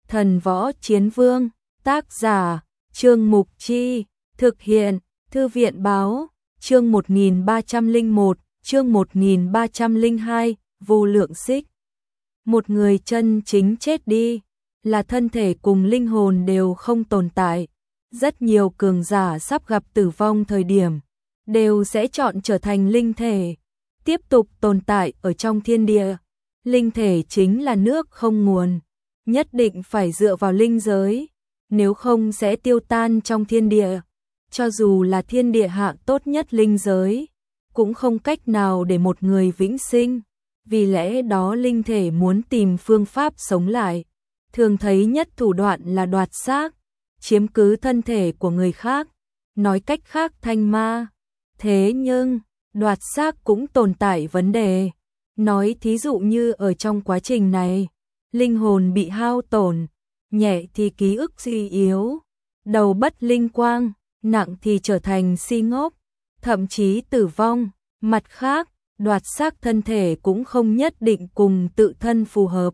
Thần Võ Chiến Vương, tác giả, Trương Mục Chi, thực hiện, Thư viện Báo, chương 1301, chương 1302, vô lượng xích. Một người chân chính chết đi, là thân thể cùng linh hồn đều không tồn tại. Rất nhiều cường giả sắp gặp tử vong thời điểm, đều sẽ chọn trở thành linh thể, tiếp tục tồn tại ở trong thiên địa. Linh thể chính là nước không nguồn, nhất định phải dựa vào linh giới, nếu không sẽ tiêu tan trong thiên địa. Cho dù là thiên địa hạ tốt nhất linh giới, cũng không cách nào để một người vĩnh sinh. Vì lẽ đó linh thể muốn tìm phương pháp sống lại, thường thấy nhất thủ đoạn là đoạt xác, chiếm cứ thân thể của người khác, nói cách khác thanh ma. Thế nhưng, đoạt xác cũng tồn tại vấn đề. Nói thí dụ như ở trong quá trình này, linh hồn bị hao tổn, nhẹ thì ký ức suy yếu, đầu bất linh quang, nặng thì trở thành si ngốc, thậm chí tử vong. Mặt khác, đoạt xác thân thể cũng không nhất định cùng tự thân phù hợp.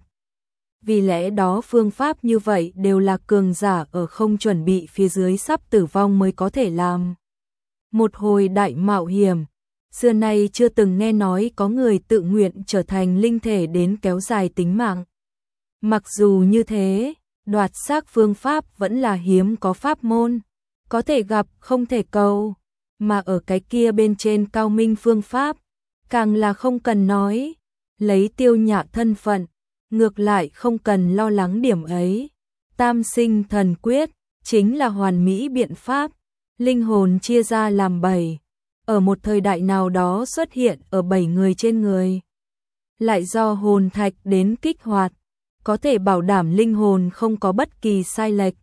Vì lẽ đó phương pháp như vậy đều là cường giả ở không chuẩn bị phía dưới sắp tử vong mới có thể làm. Một hồi đại mạo hiểm, xưa nay chưa từng nghe nói có người tự nguyện trở thành linh thể đến kéo dài tính mạng. Mặc dù như thế, đoạt xác phương pháp vẫn là hiếm có pháp môn, có thể gặp không thể cầu, mà ở cái kia bên trên cao minh phương pháp, càng là không cần nói, lấy Tiêu Nhã thân phận, ngược lại không cần lo lắng điểm ấy. Tam sinh thần quyết chính là hoàn mỹ biện pháp, linh hồn chia ra làm 7, ở một thời đại nào đó xuất hiện ở 7 người trên người, lại do hồn thạch đến kích hoạt, có thể bảo đảm linh hồn không có bất kỳ sai lệch.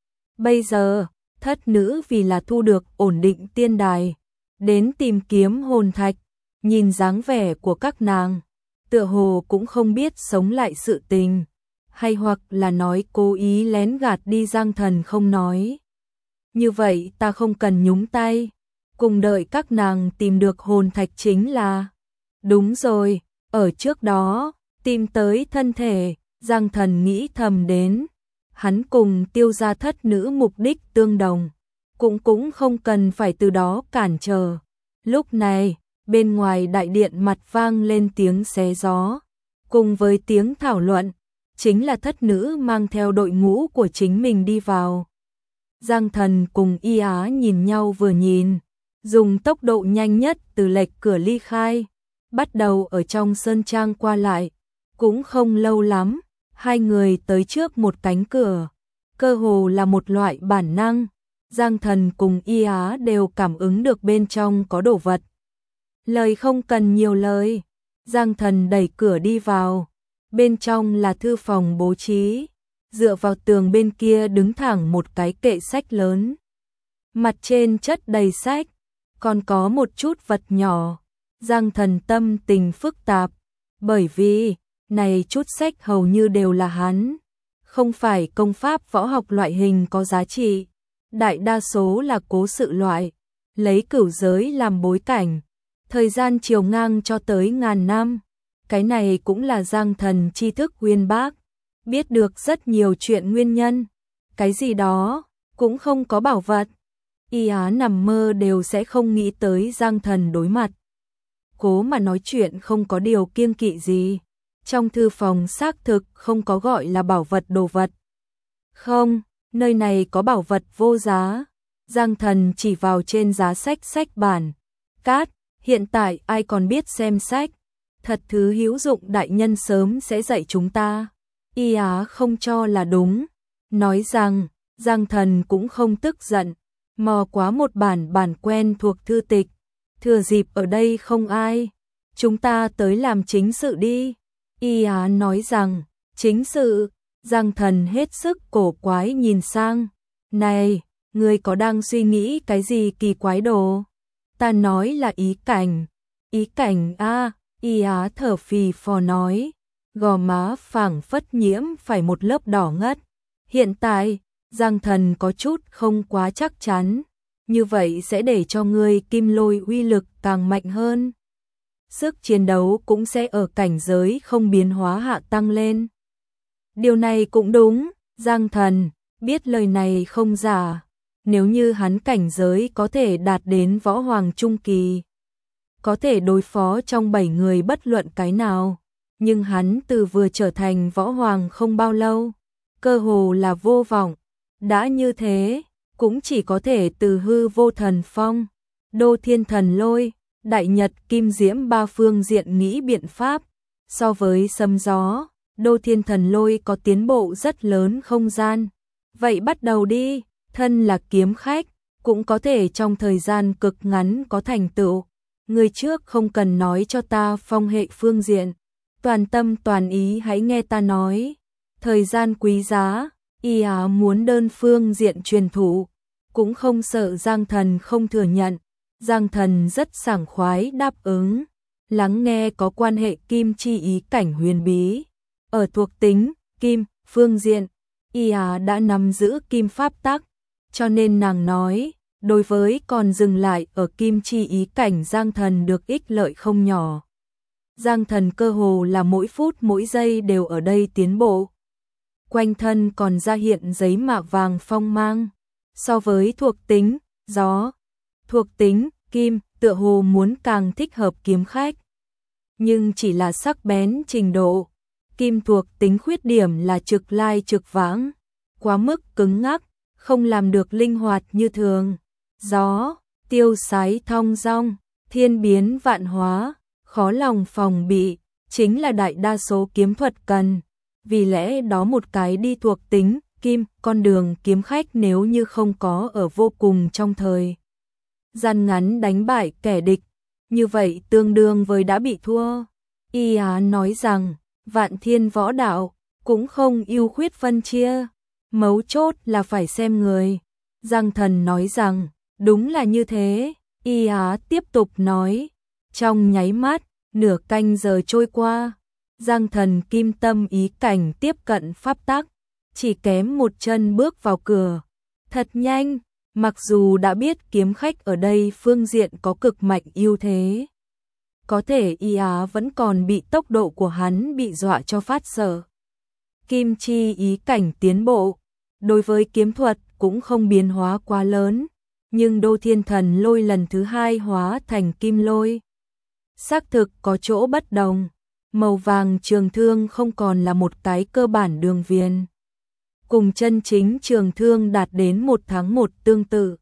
Bây giờ, thất nữ vì là thu được ổn định tiên đài, đến tìm kiếm hồn thạch, nhìn dáng vẻ của các nàng, tựa hồ cũng không biết sống lại sự tình, hay hoặc là nói cố ý lén gạt đi Giang Thần không nói. Như vậy ta không cần nhúng tay, cùng đợi các nàng tìm được hồn thạch chính là. Đúng rồi, ở trước đó, tìm tới thân thể, Giang Thần nghĩ thầm đến. Hắn cùng Tiêu gia thất nữ mục đích tương đồng, cũng không cần phải từ đó cản trở. Lúc này, bên ngoài đại điện mặt vang lên tiếng xé gió, cùng với tiếng thảo luận, chính là thất nữ mang theo đội ngũ của chính mình đi vào. Giang Thần cùng Y Á nhìn nhau vừa nhìn, dùng tốc độ nhanh nhất từ lệch cửa ly khai, bắt đầu ở trong sơn trang qua lại, cũng không lâu lắm. Hai người tới trước một cánh cửa, cơ hồ là một loại bản năng, Giang Thần cùng Y Á đều cảm ứng được bên trong có đồ vật. Lời không cần nhiều lời, Giang Thần đẩy cửa đi vào, bên trong là thư phòng bố trí, dựa vào tường bên kia đứng thẳng một cái kệ sách lớn. Mặt trên chất đầy sách, còn có một chút vật nhỏ, Giang Thần tâm tình phức tạp, bởi vì này chút sách hầu như đều là hắn, không phải công pháp võ học loại hình có giá trị, đại đa số là cố sự loại, lấy cửu giới làm bối cảnh, thời gian chiều ngang cho tới ngàn năm. Cái này cũng là Giang Thần tri thức uyên bác, biết được rất nhiều chuyện nguyên nhân, cái gì đó cũng không có bảo vật. Y Á nằm mơ đều sẽ không nghĩ tới Giang Thần đối mặt. Cố mà nói chuyện không có điều kiêng kỵ gì. Trong thư phòng xác thực không có gọi là bảo vật đồ vật. Không, nơi này có bảo vật vô giá. Giang Thần chỉ vào trên giá sách bản. Cát, hiện tại ai còn biết xem sách. Thật thứ hữu dụng đại nhân sớm sẽ dạy chúng ta. Y Á không cho là đúng. Nói rằng, Giang Thần cũng không tức giận. Mò quá một bản quen thuộc thư tịch. Thừa dịp ở đây không ai. Chúng ta tới làm chính sự đi. Y Á nói rằng, chính sự. Giang Thần hết sức cổ quái nhìn sang. Này, ngươi có đang suy nghĩ cái gì kỳ quái đồ? Ta nói là ý cảnh. Ý cảnh a. Y Á thở phì phò nói. Gò má phảng phất nhiễm phải một lớp đỏ ngất. Hiện tại, Giang Thần có chút không quá chắc chắn. Như vậy sẽ để cho ngươi kim lôi uy lực càng mạnh hơn. Sức chiến đấu cũng sẽ ở cảnh giới không biến hóa hạ tăng lên. Điều này cũng đúng, Giang Thần biết lời này không giả, nếu như hắn cảnh giới có thể đạt đến võ hoàng trung kỳ, có thể đối phó trong 7 người bất luận cái nào, nhưng hắn từ vừa trở thành võ hoàng không bao lâu, cơ hồ là vô vọng, đã như thế, cũng chỉ có thể từ hư vô thần phong, đô thiên thần lôi, đại nhật kim diễm ba phương diện nghĩ biện pháp, so với sấm gió, đô thiên thần lôi có tiến bộ rất lớn không gian. Vậy bắt đầu đi, thân là kiếm khách, cũng có thể trong thời gian cực ngắn có thành tựu. Người trước không cần nói cho ta phong hệ phương diện, toàn tâm toàn ý hãy nghe ta nói. Thời gian quý giá, y muốn đơn phương diện truyền thụ, cũng không sợ Giang Thần không thừa nhận. Giang Thần rất sảng khoái đáp ứng, lắng nghe có quan hệ kim chi ý cảnh huyền bí. Ở thuộc tính, kim, phương diện, y đã nắm giữ kim pháp tắc, cho nên nàng nói, đối với còn dừng lại ở kim chi ý cảnh Giang Thần được ích lợi không nhỏ. Giang Thần cơ hồ là mỗi phút mỗi giây đều ở đây tiến bộ. Quanh thân còn ra hiện giấy mạ vàng phong mang, so với thuộc tính, gió, thuộc tính, kim, tựa hồ muốn càng thích hợp kiếm khách. Nhưng chỉ là sắc bén trình độ, kim thuộc tính khuyết điểm là trực lai trực vãng, quá mức cứng ngắc, không làm được linh hoạt như thường. Gió, tiêu sái thong dong, thiên biến vạn hóa, khó lòng phòng bị, chính là đại đa số kiếm thuật cần. Vì lẽ đó một cái đi thuộc tính, kim, con đường kiếm khách nếu như không có ở vô cùng trong thời gian ngắn đánh bại kẻ địch, như vậy tương đương với đã bị thua. Y nói rằng, vạn thiên võ đạo, cũng không ưu khuyết phân chia, mấu chốt là phải xem người. Giang Thần nói rằng, đúng là như thế. Y tiếp tục nói, trong nháy mắt, nửa canh giờ trôi qua, Giang Thần kim tâm ý cảnh tiếp cận pháp tắc, chỉ kém một chân bước vào cửa. Thật nhanh, mặc dù đã biết kiếm khách ở đây phương diện có cực mạnh ưu thế, có thể y vẫn còn bị tốc độ của hắn bị dọa cho phát sợ. Kim chi ý cảnh tiến bộ, đối với kiếm thuật cũng không biến hóa quá lớn, nhưng đô thiên thần lôi lần thứ 2 hóa thành kim lôi. Xác thực có chỗ bất đồng, màu vàng trường thương không còn là một cái cơ bản đường viền, cùng chân chính trường thương đạt đến 1/1 tương tự.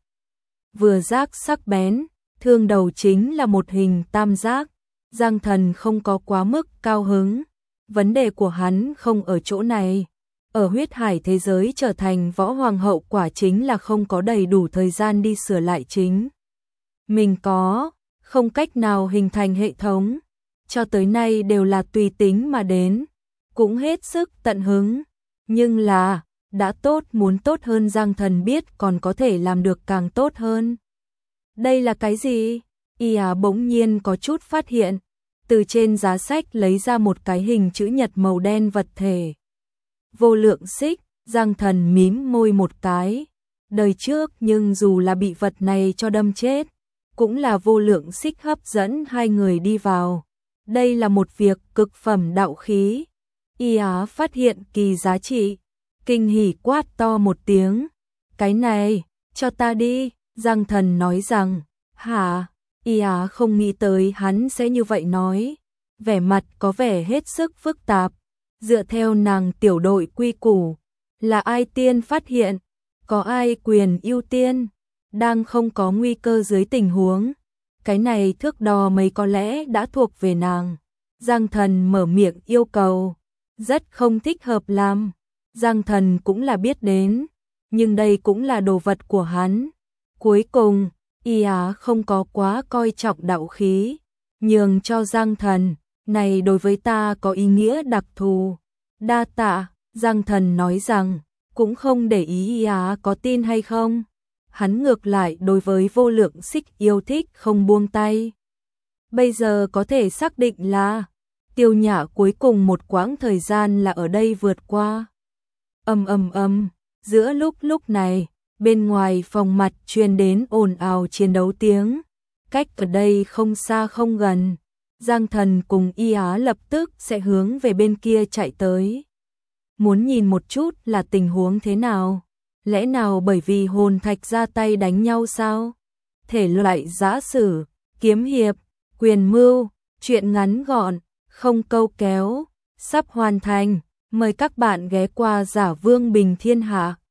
Vừa giác sắc bén, thương đầu chính là một hình tam giác. Giang Thần không có quá mức cao hứng, vấn đề của hắn không ở chỗ này. Ở huyết hải thế giới trở thành võ hoàng hậu quả chính là không có đầy đủ thời gian đi sửa lại chính mình có, không cách nào hình thành hệ thống, cho tới nay đều là tùy tính mà đến, cũng hết sức tận hứng, nhưng là đã tốt muốn tốt hơn. Giang Thần biết còn có thể làm được càng tốt hơn. Đây là cái gì? Y bỗng nhiên có chút phát hiện, từ trên giá sách lấy ra một cái hình chữ nhật màu đen vật thể. Vô lượng xích. Giang Thần mím môi một cái. Đời trước nhưng dù là bị vật này cho đâm chết, cũng là vô lượng xích hấp dẫn hai người đi vào. Đây là một việc cực phẩm đạo khí. Y phát hiện kỳ giá trị, kinh hỉ quát to một tiếng. Cái này, cho ta đi. Giang Thần nói rằng, hả? Y không nghĩ tới hắn sẽ như vậy nói, vẻ mặt có vẻ hết sức phức tạp. Dựa theo nàng tiểu đội quy củ, là ai tiên phát hiện, có ai quyền ưu tiên, đang không có nguy cơ dưới tình huống. Cái này thước đo mấy có lẽ đã thuộc về nàng. Giang Thần mở miệng yêu cầu, rất không thích hợp làm. Giang Thần cũng là biết đến, nhưng đây cũng là đồ vật của hắn. Cuối cùng, Y không có quá coi trọng đạo khí, nhường cho Giang Thần, này đối với ta có ý nghĩa đặc thù. Đa tạ. Giang Thần nói rằng, cũng không để ý Y có tin hay không. Hắn ngược lại đối với vô lượng xích yêu thích không buông tay. Bây giờ có thể xác định là Tiêu Nhã cuối cùng một quãng thời gian là ở đây vượt qua. Giữa lúc này, bên ngoài phòng mặt truyền đến ồn ào chiến đấu tiếng. Cách ở đây không xa không gần, Giang Thần cùng Y lập tức sẽ hướng về bên kia chạy tới. muốn nhìn một chút là tình huống thế nào? Lẽ nào bởi vì hồn thạch ra tay đánh nhau sao? Thể loại giã sử, kiếm hiệp, quyền mưu, truyện ngắn gọn, không câu kéo, sắp hoàn thành. Mời các bạn ghé qua Giả Vương Bình Thiên Hạ.